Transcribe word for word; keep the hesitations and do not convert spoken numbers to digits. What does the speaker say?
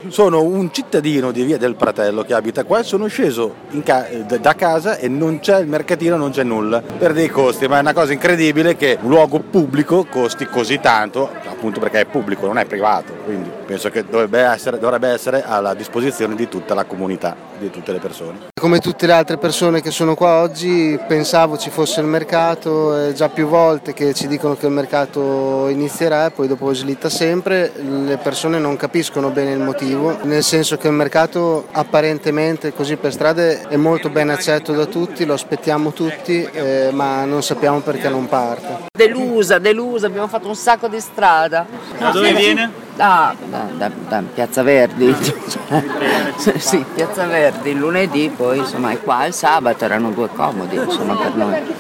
Sono un cittadino di Via del Pratello che abita qua e sono sceso in ca- da casa e non c'è il mercatino, non c'è nulla per dei costi, ma è una cosa incredibile che un luogo pubblico costi così tanto, appunto perché è pubblico, non è privato, quindi penso che dovrebbe essere, dovrebbe essere alla disposizione di tutta la comunità, di tutte le persone. Come tutte le altre persone che sono qua oggi pensavo ci fosse il mercato, è già più volte che ci dicono che il mercato inizierà e poi dopo slitta sempre, le persone non capiscono bene il motivo, nel senso che il mercato apparentemente così per strade è molto ben accetto da tutti, lo aspettiamo tutti, eh, ma non sappiamo perché non parte. Delusa, delusa, abbiamo fatto un sacco di strada. Da dove viene? Da, da, da, da Piazza Verdi, sì, Piazza Verdi, il lunedì, poi insomma è qua il sabato, erano due comodi insomma per noi.